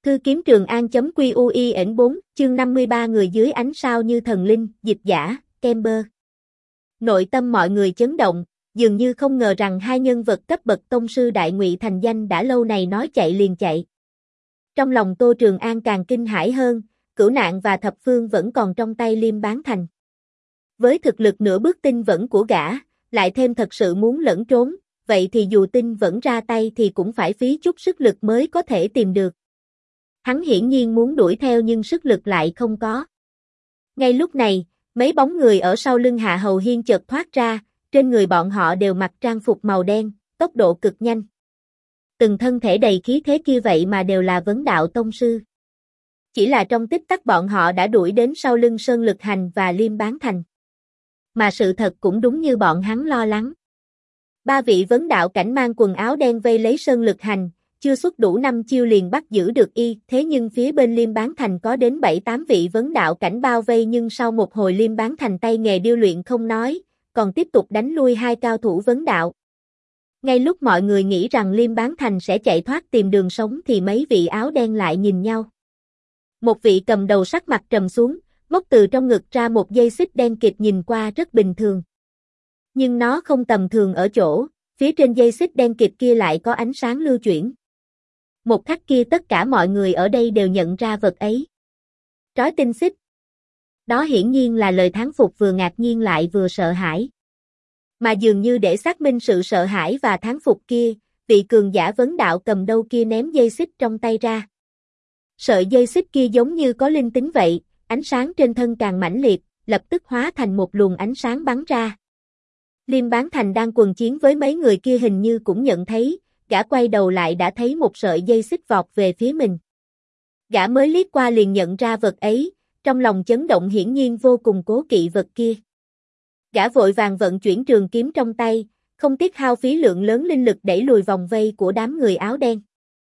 Thư kiếm Trường An.QUIN4, chương 53 người dưới ánh sao như thần linh, dịch giả, Kemper. Nội tâm mọi người chấn động, dường như không ngờ rằng hai nhân vật cấp bậc tông sư đại ngụy thành danh đã lâu này nói chạy liền chạy. Trong lòng Tô Trường An càng kinh hãi hơn, Cửu Nạn và Thập Phương vẫn còn trong tay Liêm Bán Thành. Với thực lực nửa bước tinh vẫn của gã, lại thêm thật sự muốn lẫn trốn, vậy thì dù tinh vẫn ra tay thì cũng phải phí chút sức lực mới có thể tìm được. Hắn hiển nhiên muốn đuổi theo nhưng sức lực lại không có. Ngay lúc này, mấy bóng người ở sau lưng Hạ Hầu Hiên chợt thoát ra, trên người bọn họ đều mặc trang phục màu đen, tốc độ cực nhanh. Từng thân thể đầy khí thế kia vậy mà đều là vấn đạo tông sư. Chỉ là trong tích tắc bọn họ đã đuổi đến sau lưng Sơn Lực Hành và Liêm Bán Thành. Mà sự thật cũng đúng như bọn hắn lo lắng. Ba vị vấn đạo cảnh mang quần áo đen vây lấy Sơn Lực Hành, chưa xuất đủ 5 chiêu liền bắt giữ được y, thế nhưng phía bên Liêm Bán Thành có đến 7-8 vị vấn đạo cảnh bao vây nhưng sau một hồi Liêm Bán Thành tay nghề điêu luyện không nói, còn tiếp tục đánh lui hai cao thủ vấn đạo. Ngay lúc mọi người nghĩ rằng Liêm Bán Thành sẽ chạy thoát tìm đường sống thì mấy vị áo đen lại nhìn nhau. Một vị cầm đầu sắc mặt trầm xuống, móc từ trong ngực ra một dây xích đen kịt nhìn qua rất bình thường. Nhưng nó không tầm thường ở chỗ, phía trên dây xích đen kịt kia lại có ánh sáng lưu chuyển. Một khắc kia tất cả mọi người ở đây đều nhận ra vật ấy. Trói tinh xích. Đó hiển nhiên là lời thán phục vừa ngạc nhiên lại vừa sợ hãi. Mà dường như để xác minh sự sợ hãi và thán phục kia, vị cường giả vấn đạo cầm đầu kia ném dây xích trong tay ra. Sợi dây xích kia giống như có linh tính vậy, ánh sáng trên thân càng mãnh liệt, lập tức hóa thành một luồng ánh sáng bắn ra. Liêm Bán Thành đang quần chiến với mấy người kia hình như cũng nhận thấy, gã quay đầu lại đã thấy một sợi dây xích vọt về phía mình. Gã mới liếc qua liền nhận ra vật ấy, trong lòng chấn động hiển nhiên vô cùng cố kỵ vật kia. Gã vội vàng vận chuyển trường kiếm trong tay, không tiếc hao phí lượng lớn linh lực đẩy lùi vòng vây của đám người áo đen.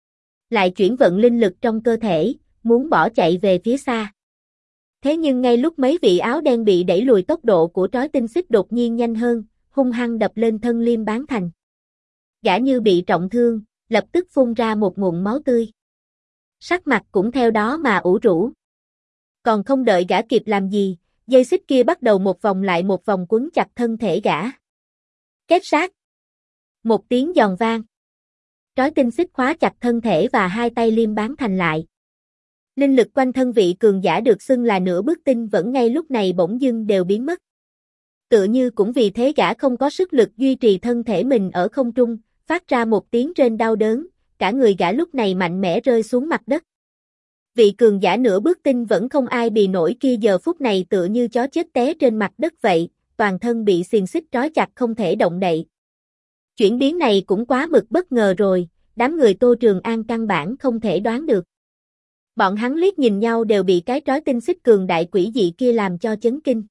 Lại chuyển vận linh lực trong cơ thể, muốn bỏ chạy về phía xa. Thế nhưng ngay lúc mấy vị áo đen bị đẩy lùi tốc độ của trói tinh xích đột nhiên nhanh hơn, hung hăng đập lên thân Liêm Bán Thành. Gã như bị trọng thương, lập tức phun ra một ngụm máu tươi. Sắc mặt cũng theo đó mà ủ rũ. Còn không đợi gã kịp làm gì, dây xích kia bắt đầu một vòng lại một vòng quấn chặt thân thể gã. Kết sát. Một tiếng giòn vang. Trói tinh xích khóa chặt thân thể và hai tay Liêm Bán Thành lại. Linh lực quanh thân vị cường giả được xưng là nửa bước tinh vẫn ngay lúc này bỗng dưng đều biến mất. Tựa như cũng vì thế gã không có sức lực duy trì thân thể mình ở không trung, phát ra một tiếng rên đau đớn, cả người gã lúc này mạnh mẽ rơi xuống mặt đất. Vị cường giả nửa bước tinh vẫn không ai bì nổi kia giờ phút này tựa như chó chết té trên mặt đất vậy, toàn thân bị xiềng xích trói chặt không thể động đậy. Chuyển biến này cũng quá mực bất ngờ rồi, đám người Tô Trường An căn bản không thể đoán được. Bọn hắn liếc nhìn nhau đều bị cái trói tinh xích cường đại quỷ dị kia làm cho chấn kinh.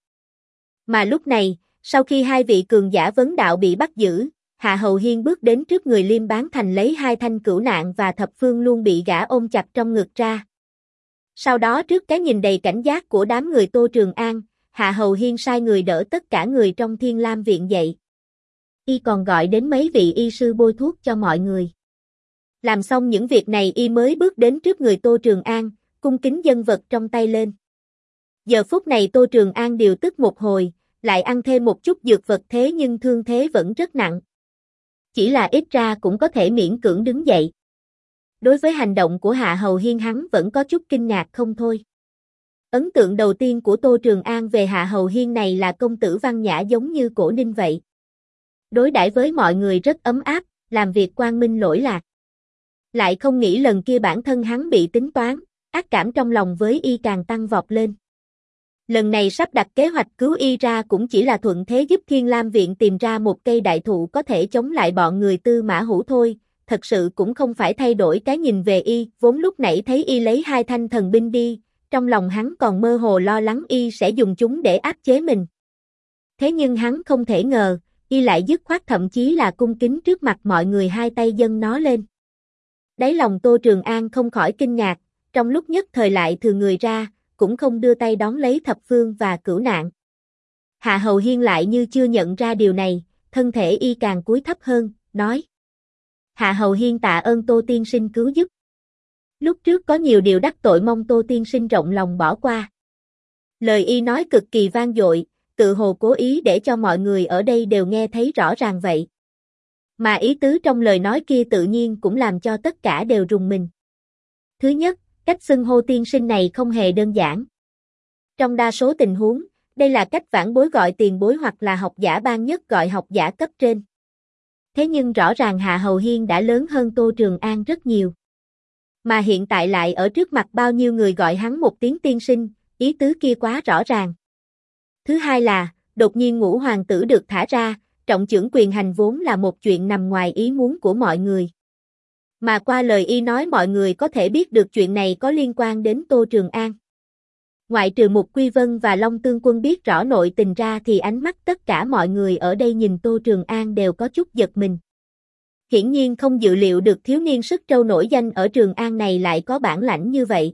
Mà lúc này, sau khi hai vị cường giả vấn đạo bị bắt giữ, Hạ Hầu Hiên bước đến trước người Liêm Bán Thành lấy hai thanh Cửu Nạn và Thập Phương luôn bị gã ôm chặt trong ngực ra. Sau đó trước cái nhìn đầy cảnh giác của đám người Tô Trường An, Hạ Hầu Hiên sai người đỡ tất cả người trong Thiên Lam Viện dậy. Y còn gọi đến mấy vị y sư bôi thuốc cho mọi người. Làm xong những việc này y mới bước đến trước người Tô Trường An, cung kính dâng vật trong tay lên. Giờ phút này Tô Trường An điều tức một hồi, lại ăn thêm một chút dược vật thế nhưng thương thế vẫn rất nặng. Chỉ là ít ra cũng có thể miễn cưỡng đứng dậy. Đối với hành động của Hạ Hầu Hiên hắn vẫn có chút kinh ngạc không thôi. Ấn tượng đầu tiên của Tô Trường An về Hạ Hầu Hiên này là công tử văn nhã giống như Cổ Ninh vậy. Đối đãi với mọi người rất ấm áp, làm việc quang minh lỗi lạc. Lại không nghĩ lần kia bản thân hắn bị tính toán, ác cảm trong lòng với y càng tăng vọt lên. Lần này sắp đặt kế hoạch cứu y ra cũng chỉ là thuận thế giúp Thiên Lam Viện tìm ra một cây đại thụ có thể chống lại bọn người Tư Mã Hữu thôi, thật sự cũng không phải thay đổi cái nhìn về y, vốn lúc nãy thấy y lấy hai thanh thần binh đi, trong lòng hắn còn mơ hồ lo lắng y sẽ dùng chúng để áp chế mình. Thế nhưng hắn không thể ngờ, y lại dứt khoát thậm chí là cung kính trước mặt mọi người hai tay dâng nó lên. Đáy lòng Tô Trường An không khỏi kinh ngạc, trong lúc nhất thời lại thừa người ra, cũng không đưa tay đón lấy Thập Phương và Cửu Nạn. Hạ Hầu Hiên lại như chưa nhận ra điều này, thân thể y càng cúi thấp hơn, nói. Hạ Hầu Hiên tạ ơn Tô tiên sinh cứu giúp. Lúc trước có nhiều điều đắc tội mong Tô tiên sinh rộng lòng bỏ qua. Lời y nói cực kỳ vang dội, tự hồ cố ý để cho mọi người ở đây đều nghe thấy rõ ràng vậy. Mà ý tứ trong lời nói kia tự nhiên cũng làm cho tất cả đều rùng mình. Thứ nhất, cách xưng hô tiên sinh này không hề đơn giản. Trong đa số tình huống, đây là cách vãn bối gọi tiền bối hoặc là học giả ban nhất gọi học giả cấp trên. Thế nhưng rõ ràng Hạ Hầu Hiên đã lớn hơn Tô Trường An rất nhiều. Mà hiện tại lại ở trước mặt bao nhiêu người gọi hắn một tiếng tiên sinh, ý tứ kia quá rõ ràng. Thứ hai là, đột nhiên Ngũ hoàng tử được thả ra, trọng chưởng quyền hành vốn là một chuyện nằm ngoài ý muốn của mọi người. Mà qua lời y nói mọi người có thể biết được chuyện này có liên quan đến Tô Trường An. Ngoại trừ Mục Quy Vân và Long Tương Quân biết rõ nội tình ra thì ánh mắt tất cả mọi người ở đây nhìn Tô Trường An đều có chút giật mình. Hiển nhiên không dự liệu được thiếu niên sức trâu nổi danh ở Trường An này lại có bản lãnh như vậy.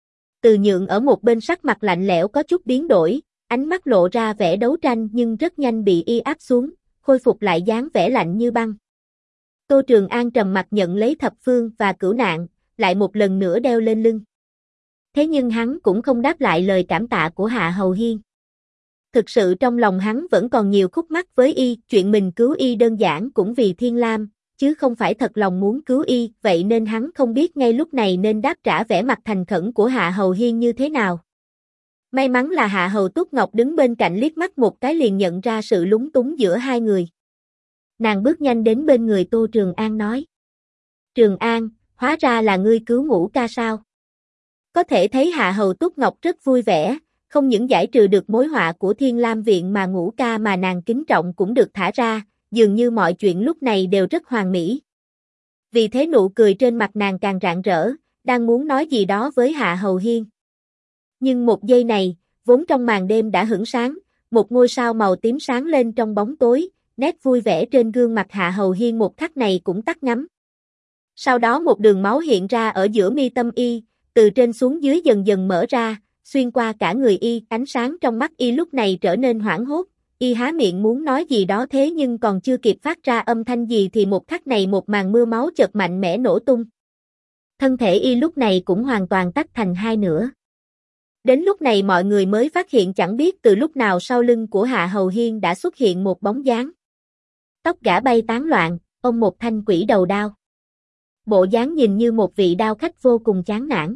Từ Nhượng ở một bên sắc mặt lạnh lẽo có chút biến đổi, ánh mắt lộ ra vẻ đấu tranh nhưng rất nhanh bị y áp xuống, khôi phục lại dáng vẻ lạnh như băng. Tô Trường An trầm mặt nhận lấy thập phương và cửu nạn, lại một lần nữa đeo lên lưng. Thế nhưng hắn cũng không đáp lại lời cảm tạ của Hạ Hầu Hiên. Thực sự trong lòng hắn vẫn còn nhiều khúc mắc với y, chuyện mình cứu y đơn giản cũng vì Thiên Lam, chứ không phải thật lòng muốn cứu y, vậy nên hắn không biết ngay lúc này nên đáp trả vẻ mặt thành khẩn của Hạ Hầu Hiên như thế nào. May mắn là Hạ Hầu Túc Ngọc đứng bên cạnh liếc mắt một cái liền nhận ra sự lúng túng giữa hai người. Nàng bước nhanh đến bên người Tô Trường An nói. Trường An, hóa ra là ngươi cứu Ngũ ca sao? Có thể thấy Hạ Hầu Túc Ngọc rất vui vẻ, không những giải trừ được mối họa của Thiên Lam Viện mà Ngũ ca mà nàng kính trọng cũng được thả ra, dường như mọi chuyện lúc này đều rất hoàn mỹ. Vì thế nụ cười trên mặt nàng càng rạng rỡ, đang muốn nói gì đó với Hạ Hầu Hiên. Nhưng một giây này, vốn trong màn đêm đã hửng sáng, một ngôi sao màu tím sáng lên trong bóng tối, nét vui vẻ trên gương mặt Hạ Hầu Hiên một khắc này cũng tắt ngắm. Sau đó một đường máu hiện ra ở giữa mi tâm y, từ trên xuống dưới dần dần mở ra, xuyên qua cả người y, ánh sáng trong mắt y lúc này trở nên hoảng hốt, y há miệng muốn nói gì đó thế nhưng còn chưa kịp phát ra âm thanh gì thì một khắc này một màn mưa máu chợt mạnh mẽ nổ tung. Thân thể y lúc này cũng hoàn toàn tách thành hai nửa. Đến lúc này mọi người mới phát hiện chẳng biết từ lúc nào sau lưng của Hạ Hầu Hiên đã xuất hiện một bóng dáng. Tóc gã bay tán loạn, ôm một thanh quỷ đầu đao. Bộ dáng nhìn như một vị đao khách vô cùng chán nản.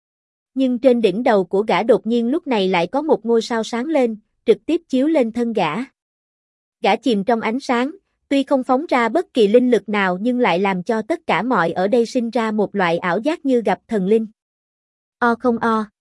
Nhưng trên đỉnh đầu của gã đột nhiên lúc này lại có một ngôi sao sáng lên, trực tiếp chiếu lên thân gã. Gã chìm trong ánh sáng, tuy không phóng ra bất kỳ linh lực nào nhưng lại làm cho tất cả mọi ở đây sinh ra một loại ảo giác như gặp thần linh. O không o.